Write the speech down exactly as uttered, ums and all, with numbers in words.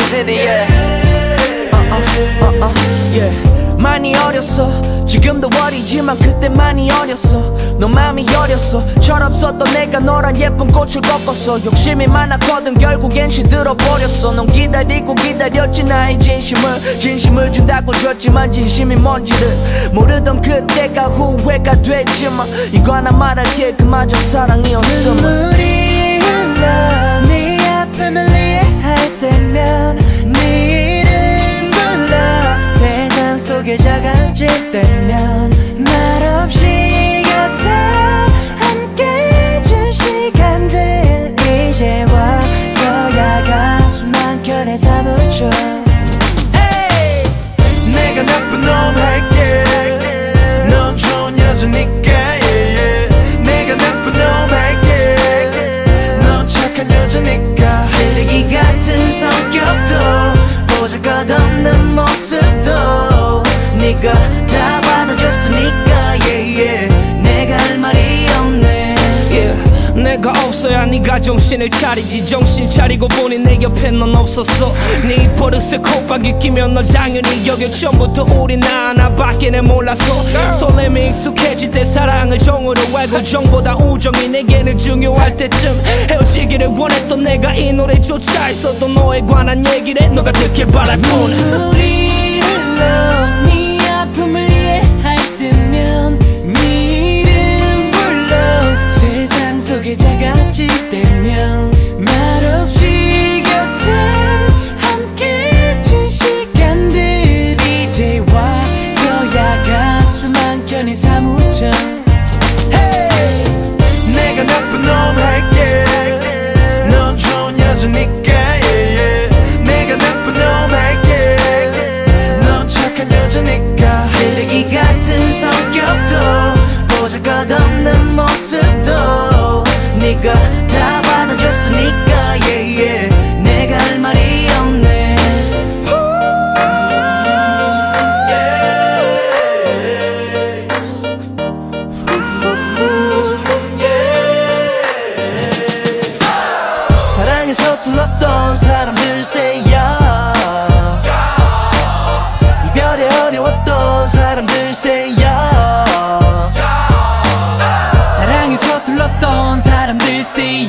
city, yeah. Uh-uh, uh-uh, yeah. 많이 어렸어 지금도 어리지만 그때 많이 어렸어 너 맘이 여렸어 철없었던 내가 너란 예쁜 꽃을 꺾었어 욕심이 많았거든 결국엔 시들어버렸어 넌 기다리고 기다렸지 나의 진심을 진심을 준다고 줬지만 진심이 뭔지를 모르던 그때가 후회가 됐지만 이거 하나 말할게 그마저 사랑이었음을 눈물이 흘러 네 아픔을 이해할 때면 네 이름 불러 세상 속에 작아질 때면 말없이 곁에 함께 준 시간들 이제 와서야 가슴 한켠에 사무쳐 hey! 내가 나쁜 놈 할게 넌 좋은 여자니까 yeah, yeah. 내가 나쁜 놈 할게 넌 착한 여자니까 쓰레기 같은 성격도 보잘것없는 모습도 네가 다 받아줬으니까 yeah, yeah. 내가 할 말이 없네 yeah. 내가 없어야 네가 정신을 차리지 정신 차리고 보니 내 옆에 넌 없었어 네 버릇에 콧방귀 끼면 널 당연히 여겨 처음부터 우린 나 하나밖에 내 몰랐어 설렘이 익숙해질 때 사랑을 정으로 알고 정보다 우정이 내게는 중요할 때쯤 헤어지기를 원했던 내가 이 노래조차 했어도 너에 관한 얘기를 해 너가 듣길 바랄 뿐 눈물이 흘러 네 아픔을 이해할 때면 네 이름 불러 세상 속에 작아질 때면 말없이 곁에 함께 준 시간들 이제 와서야 가슴 한켠에 사무쳐 hey! 내가 나쁜 놈 할게 넌 좋은 여자니까 yeah, yeah. 내가 나쁜 놈 할게 넌 착한 여자니까 쓰레기 같은 성격도 보잘것없는 모습도 네가 다 받아줬으니까 yeah, yeah. 내가 할 말이 없네 사랑에 서툴렀던 사람들 say yeah. 이별에 어려웠던 사람들 say yeah. 사랑에 서툴렀던 사람들 say